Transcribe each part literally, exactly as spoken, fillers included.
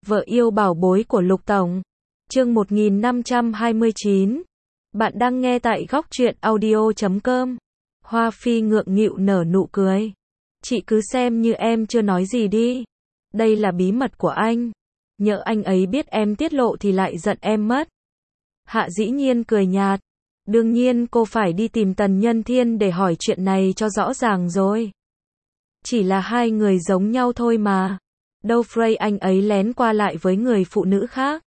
Vợ yêu bảo bối của Lục Tổng. Chương một nghìn năm trăm hai mươi chín. Bạn đang nghe tại góc truyện audio chấm com. Hoa Phi ngượng nghịu nở nụ cười. Chị cứ xem như em chưa nói gì đi. Đây là bí mật của anh. Nhỡ anh ấy biết em tiết lộ thì lại giận em mất. Hạ Dĩ Nhiên cười nhạt. Đương nhiên cô phải đi tìm Tần Nhân Thiên để hỏi chuyện này cho rõ ràng rồi. Chỉ là hai người giống nhau thôi mà. Đâu Frey anh ấy lén qua lại với người phụ nữ khác.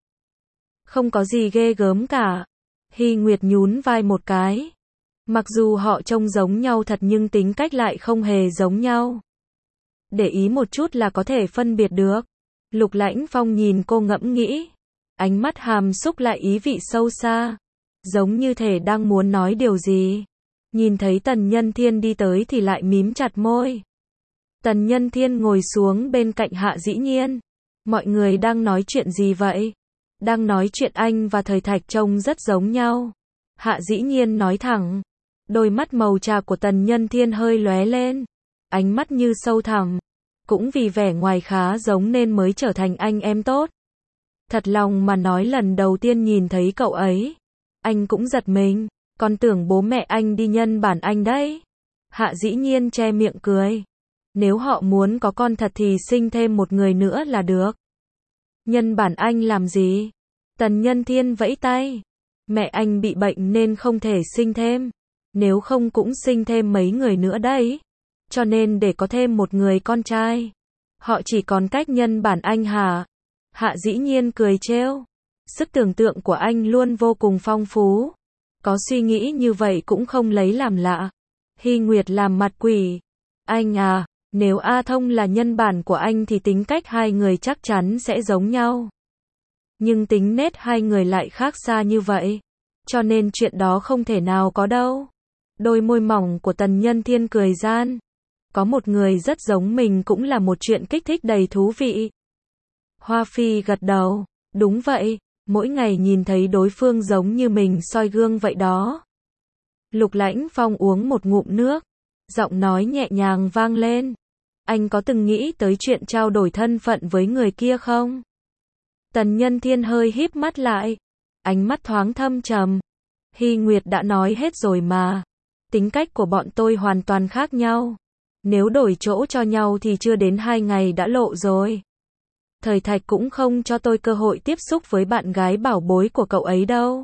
Không có gì ghê gớm cả. Hy Nguyệt nhún vai một cái. Mặc dù họ trông giống nhau thật nhưng tính cách lại không hề giống nhau. Để ý một chút là có thể phân biệt được. Lục Lãnh Phong nhìn cô ngẫm nghĩ. Ánh mắt hàm xúc lại ý vị sâu xa. Giống như thể đang muốn nói điều gì. Nhìn thấy Tần Nhân Thiên đi tới thì lại mím chặt môi. Tần Nhân Thiên ngồi xuống bên cạnh Hạ Dĩ Nhiên. Mọi người đang nói chuyện gì vậy? Đang nói chuyện anh và Thời Thạch trông rất giống nhau. Hạ Dĩ Nhiên nói thẳng. Đôi mắt màu trà của Tần Nhân Thiên hơi lóe lên. Ánh mắt như sâu thẳm. Cũng vì vẻ ngoài khá giống nên mới trở thành anh em tốt. Thật lòng mà nói lần đầu tiên nhìn thấy cậu ấy. Anh cũng giật mình. Còn tưởng bố mẹ anh đi nhân bản anh đấy. Hạ Dĩ Nhiên che miệng cười. Nếu họ muốn có con thật thì sinh thêm một người nữa là được. Nhân bản anh làm gì? Tần Nhân Thiên vẫy tay. Mẹ anh bị bệnh nên không thể sinh thêm. Nếu không cũng sinh thêm mấy người nữa đấy. Cho nên để có thêm một người con trai. Họ chỉ còn cách nhân bản anh hả? Hạ Dĩ Nhiên cười trêu. Sức tưởng tượng của anh luôn vô cùng phong phú. Có suy nghĩ như vậy cũng không lấy làm lạ. Hy Nguyệt làm mặt quỷ. Anh à, nếu A Thông là nhân bản của anh thì tính cách hai người chắc chắn sẽ giống nhau. Nhưng tính nết hai người lại khác xa như vậy. Cho nên chuyện đó không thể nào có đâu. Đôi môi mỏng của Tần Nhân Thiên cười gian. Có một người rất giống mình cũng là một chuyện kích thích đầy thú vị. Hoa Phi gật đầu. Đúng vậy, mỗi ngày nhìn thấy đối phương giống như mình soi gương vậy đó. Lục Lãnh Phong uống một ngụm nước. Giọng nói nhẹ nhàng vang lên. Anh có từng nghĩ tới chuyện trao đổi thân phận với người kia không? Tần Nhân Thiên hơi híp mắt lại. Ánh mắt thoáng thâm trầm. Hy Nguyệt đã nói hết rồi mà. Tính cách của bọn tôi hoàn toàn khác nhau. Nếu đổi chỗ cho nhau thì chưa đến hai ngày đã lộ rồi. Thời Thạch cũng không cho tôi cơ hội tiếp xúc với bạn gái bảo bối của cậu ấy đâu.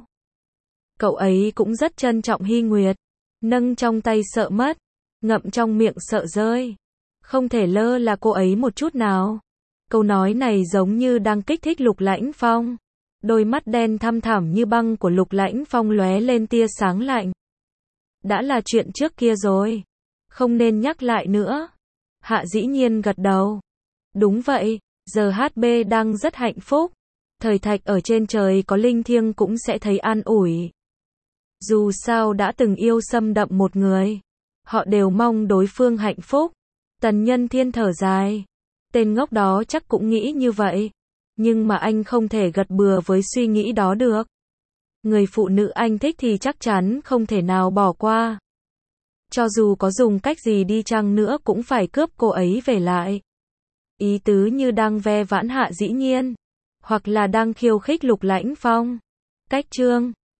Cậu ấy cũng rất trân trọng Hy Nguyệt. Nâng trong tay sợ mất. Ngậm trong miệng sợ rơi. Không thể lơ là cô ấy một chút nào. Câu nói này giống như đang kích thích Lục Lãnh Phong. Đôi mắt đen thăm thẳm như băng của Lục Lãnh Phong lóe lên tia sáng lạnh. Đã là chuyện trước kia rồi. Không nên nhắc lại nữa. Hạ Dĩ Nhiên gật đầu. Đúng vậy, giờ hát bê đang rất hạnh phúc. Thời Thạch ở trên trời có linh thiêng cũng sẽ thấy an ủi. Dù sao đã từng yêu xâm đậm một người. Họ đều mong đối phương hạnh phúc. Tần Nhân Thiên thở dài. Tên ngốc đó chắc cũng nghĩ như vậy. Nhưng mà anh không thể gật bừa với suy nghĩ đó được. Người phụ nữ anh thích thì chắc chắn không thể nào bỏ qua. Cho dù có dùng cách gì đi chăng nữa cũng phải cướp cô ấy về lại. Ý tứ như đang ve vãn Hạ Dĩ Nhiên. Hoặc là đang khiêu khích Lục Lãnh Phong. Cách chương